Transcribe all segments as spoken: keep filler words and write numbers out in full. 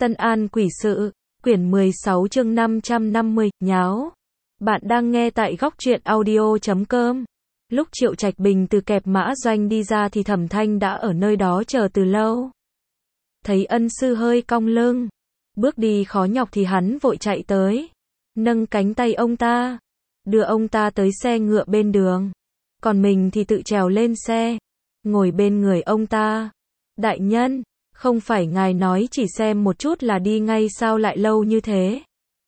Tân An Quỷ Sự, quyển mười sáu chương năm trăm năm mươi, nháo. Bạn đang nghe tại góc truyện audio chấm com. Lúc Triệu Trạch Bình từ kẹp mã doanh đi ra thì Thẩm Thanh đã ở nơi đó chờ từ lâu. Thấy ân sư hơi cong lưng, bước đi khó nhọc thì hắn vội chạy tới, nâng cánh tay ông ta, đưa ông ta tới xe ngựa bên đường. Còn mình thì tự trèo lên xe, ngồi bên người ông ta. Đại nhân, không phải ngài nói chỉ xem một chút là đi ngay sao lại lâu như thế?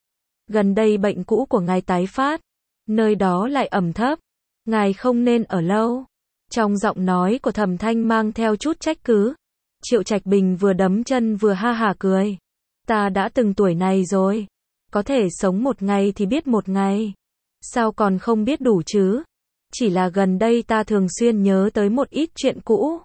Gần đây bệnh cũ của ngài tái phát, nơi đó lại ẩm thấp, ngài không nên ở lâu. Trong giọng nói của Thẩm Thanh mang theo chút trách cứ. Triệu Trạch Bình vừa đấm chân vừa ha hả cười. Ta đã từng tuổi này rồi, có thể sống một ngày thì biết một ngày, sao còn không biết đủ chứ? Chỉ là gần đây ta thường xuyên nhớ tới một ít chuyện cũ.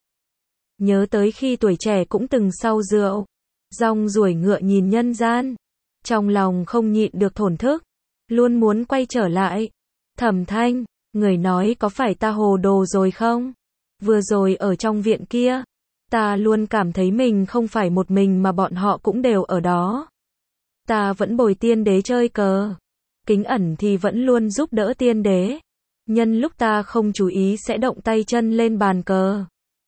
Nhớ tới khi tuổi trẻ cũng từng say rượu, rong ruổi ngựa nhìn nhân gian. Trong lòng không nhịn được thổn thức, luôn muốn quay trở lại. Thẩm Thanh, người nói có phải ta hồ đồ rồi không? Vừa rồi ở trong viện kia, ta luôn cảm thấy mình không phải một mình mà bọn họ cũng đều ở đó. Ta vẫn bồi tiên đế chơi cờ. Kính ẩn thì vẫn luôn giúp đỡ tiên đế. Nhân lúc ta không chú ý sẽ động tay chân lên bàn cờ.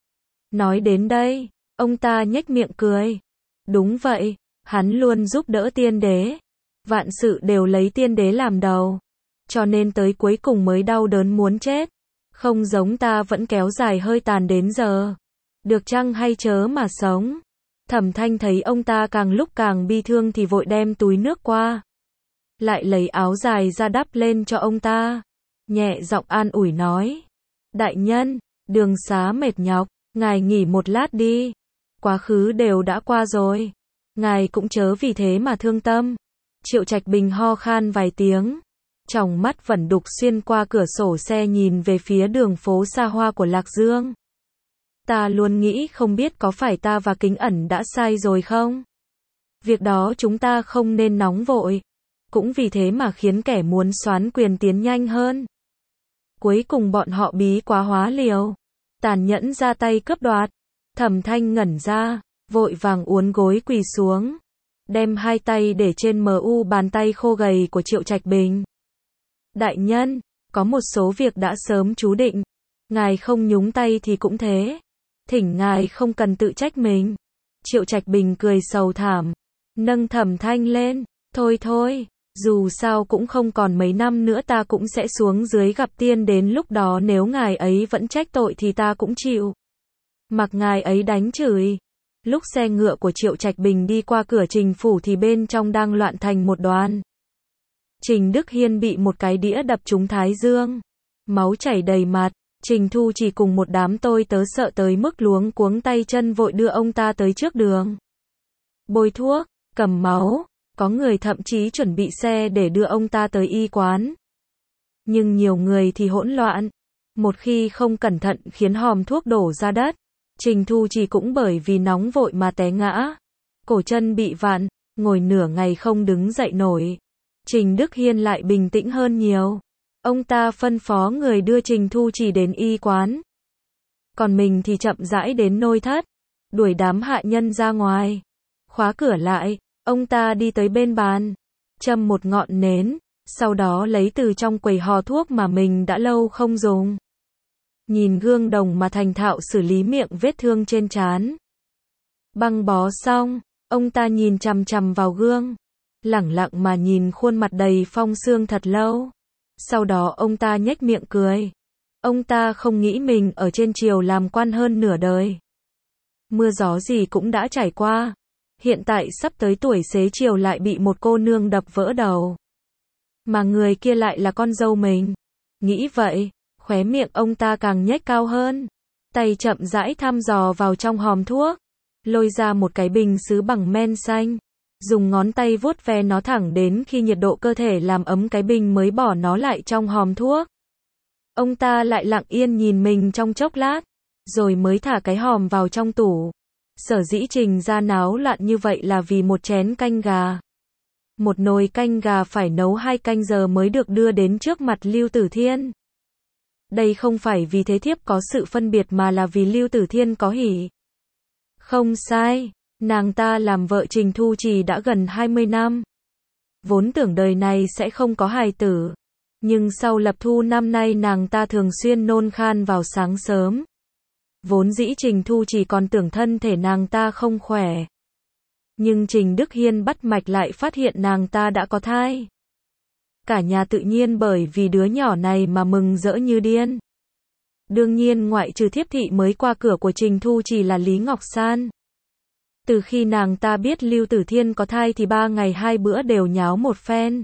Nói đến đây, ông ta nhếch miệng cười. Đúng vậy, hắn luôn giúp đỡ tiên đế. Vạn sự đều lấy tiên đế làm đầu. Cho nên tới cuối cùng mới đau đớn muốn chết. Không giống ta vẫn kéo dài hơi tàn đến giờ. Được chăng hay chớ mà sống. Thẩm Thanh thấy ông ta càng lúc càng bi thương thì vội đem túi nước qua. Lại lấy áo dài ra đắp lên cho ông ta. Nhẹ giọng an ủi nói. Đại nhân, đường xá mệt nhọc, ngài nghỉ một lát đi. Quá khứ đều đã qua rồi. Ngài cũng chớ vì thế mà thương tâm. Triệu Trạch Bình ho khan vài tiếng. Tròng mắt vẫn đục xuyên qua cửa sổ xe nhìn về phía đường phố xa hoa của Lạc Dương. Ta luôn nghĩ không biết có phải ta và Kính Ẩn đã sai rồi không? Việc đó chúng ta không nên nóng vội. Cũng vì thế mà khiến kẻ muốn soán quyền tiến nhanh hơn. Cuối cùng bọn họ bí quá hóa liều, tàn nhẫn ra tay cướp đoạt. Thẩm Thanh ngẩn ra, vội vàng uốn gối quỳ xuống, đem hai tay để trên mu bàn tay khô gầy của Triệu Trạch Bình. Đại nhân, có một số việc đã sớm chú định, ngài không nhúng tay thì cũng thế. Thỉnh ngài không cần tự trách mình. Triệu Trạch Bình cười sầu thảm, nâng Thẩm Thanh lên. Thôi thôi, dù sao cũng không còn mấy năm nữa ta cũng sẽ xuống dưới gặp tiên, đến lúc đó nếu ngài ấy vẫn trách tội thì ta cũng chịu. Mặc ngài ấy đánh chửi. Lúc xe ngựa của Triệu Trạch Bình đi qua cửa Trình phủ thì bên trong đang loạn thành một đoàn. Trình Đức Hiên bị một cái đĩa đập trúng thái dương, máu chảy đầy mặt. Trình Thu chỉ cùng một đám tôi tớ sợ tới mức luống cuống tay chân vội đưa ông ta tới trước đường. Bôi thuốc, cầm máu, có người thậm chí chuẩn bị xe để đưa ông ta tới y quán. Nhưng nhiều người thì hỗn loạn, một khi không cẩn thận khiến hòm thuốc đổ ra đất. Trình Thu chỉ cũng bởi vì nóng vội mà té ngã, cổ chân bị vặn, ngồi nửa ngày không đứng dậy nổi. Trình Đức Hiên lại bình tĩnh hơn nhiều. Ông ta phân phó người đưa Trình Thu chỉ đến y quán. Còn mình thì chậm rãi đến nội thất, đuổi đám hạ nhân ra ngoài. Khóa cửa lại, ông ta đi tới bên bàn, châm một ngọn nến, sau đó lấy từ trong quầy hò thuốc mà mình đã lâu không dùng. Nhìn gương đồng mà thành thạo xử lý miệng vết thương trên trán. Băng bó xong, ông ta nhìn chằm chằm vào gương, lẳng lặng mà nhìn khuôn mặt đầy phong sương thật lâu. Sau đó ông ta nhếch miệng cười. Ông ta không nghĩ mình ở trên triều làm quan hơn nửa đời. Mưa gió gì cũng đã trải qua. Hiện tại sắp tới tuổi xế chiều lại bị một cô nương đập vỡ đầu. Mà người kia lại là con dâu mình. Nghĩ vậy, khóe miệng ông ta càng nhếch cao hơn. Tay chậm rãi thăm dò vào trong hòm thuốc. Lôi ra một cái bình sứ bằng men xanh. Dùng ngón tay vuốt ve nó thẳng đến khi nhiệt độ cơ thể làm ấm cái bình mới bỏ nó lại trong hòm thuốc. Ông ta lại lặng yên nhìn mình trong chốc lát, rồi mới thả cái hòm vào trong tủ. Sở dĩ Trình ra náo loạn như vậy là vì một chén canh gà. Một nồi canh gà phải nấu hai canh giờ mới được đưa đến trước mặt Lưu Tử Thiên. Đây không phải vì thế thiếp có sự phân biệt mà là vì Lưu Tử Thiên có hỉ. Không sai, Nàng ta làm vợ Trình Thu Trì đã gần hai mươi năm. Vốn tưởng đời này sẽ không có hài tử. Nhưng sau lập thu năm nay nàng ta thường xuyên nôn khan vào sáng sớm. Vốn dĩ Trình Thu Trì còn tưởng thân thể nàng ta không khỏe. Nhưng Trình Đức Hiên bắt mạch lại phát hiện nàng ta đã có thai. Cả nhà tự nhiên bởi vì đứa nhỏ này mà mừng rỡ như điên. Đương nhiên ngoại trừ thiếp thị mới qua cửa của Trình Thu Trì là Lý Ngọc San. Từ khi nàng ta biết Lưu Tử Thiên có thai thì ba ngày hai bữa đều nháo một phen.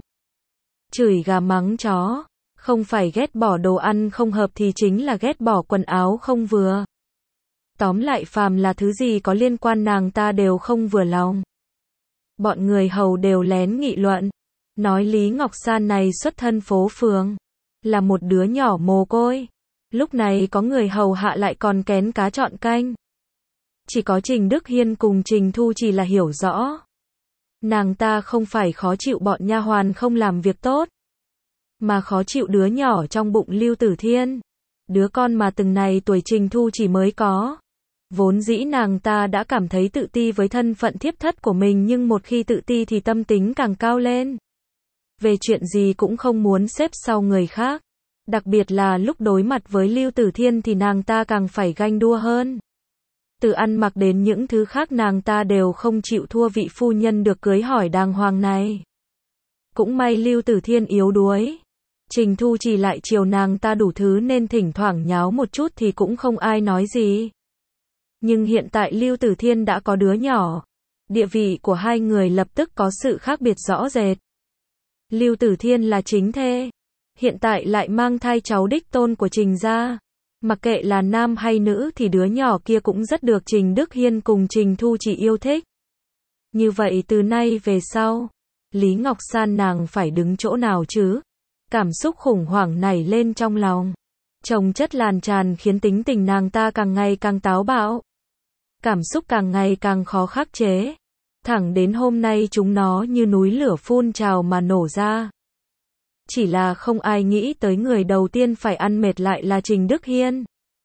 Chửi gà mắng chó, không phải ghét bỏ đồ ăn không hợp thì chính là ghét bỏ quần áo không vừa. Tóm lại phàm là thứ gì có liên quan nàng ta đều không vừa lòng. Bọn người hầu đều lén nghị luận, nói Lý Ngọc San này xuất thân phố phường, là một đứa nhỏ mồ côi. Lúc này có người hầu hạ lại còn kén cá chọn canh. Chỉ có Trình Đức Hiên cùng Trình Thu Trì là hiểu rõ. Nàng ta không phải khó chịu bọn nha hoàn không làm việc tốt, mà khó chịu đứa nhỏ trong bụng Lưu Tử Thiên. Đứa con mà từng này tuổi Trình Thu Trì mới có. Vốn dĩ nàng ta đã cảm thấy tự ti với thân phận thiếp thất của mình, nhưng một khi tự ti thì tâm tính càng cao lên. Về chuyện gì cũng không muốn xếp sau người khác. Đặc biệt là lúc đối mặt với Lưu Tử Thiên thì nàng ta càng phải ganh đua hơn. Từ ăn mặc đến những thứ khác nàng ta đều không chịu thua vị phu nhân được cưới hỏi đàng hoàng này. Cũng may Lưu Tử Thiên yếu đuối. Trình Thu Trì lại chiều nàng ta đủ thứ nên thỉnh thoảng nháo một chút thì cũng không ai nói gì. Nhưng hiện tại Lưu Tử Thiên đã có đứa nhỏ. Địa vị của hai người lập tức có sự khác biệt rõ rệt. Lưu Tử Thiên là chính thê. Hiện tại lại mang thai cháu đích tôn của Trình gia. Mặc kệ là nam hay nữ thì đứa nhỏ kia cũng rất được Trình Đức Hiên cùng Trình Thu Trì yêu thích. Như vậy từ nay về sau, Lý Ngọc San nàng phải đứng chỗ nào chứ? Cảm xúc khủng hoảng nảy lên trong lòng. Chồng chất lan tràn khiến tính tình nàng ta càng ngày càng táo bạo. Cảm xúc càng ngày càng khó khắc chế. Thẳng đến hôm nay chúng nó như núi lửa phun trào mà nổ ra. Chỉ là không ai nghĩ tới người đầu tiên phải ăn mệt lại là Trình Đức Hiên.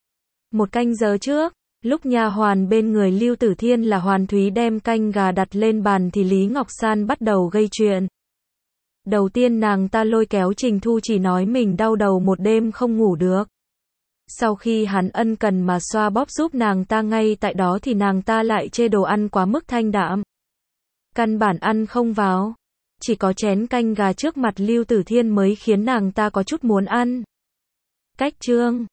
Một canh giờ trước, lúc nha hoàn bên người Lưu Tử Thiên là Hoàn Thúy đem canh gà đặt lên bàn thì Lý Ngọc San bắt đầu gây chuyện. Đầu tiên nàng ta lôi kéo Trình Thu Trì nói mình đau đầu một đêm không ngủ được. Sau khi hắn ân cần mà xoa bóp giúp nàng ta ngay tại đó thì nàng ta lại chê đồ ăn quá mức thanh đạm. Căn bản ăn không vào. Chỉ có chén canh gà trước mặt Lưu Tử Thiên mới khiến nàng ta có chút muốn ăn. Cách chương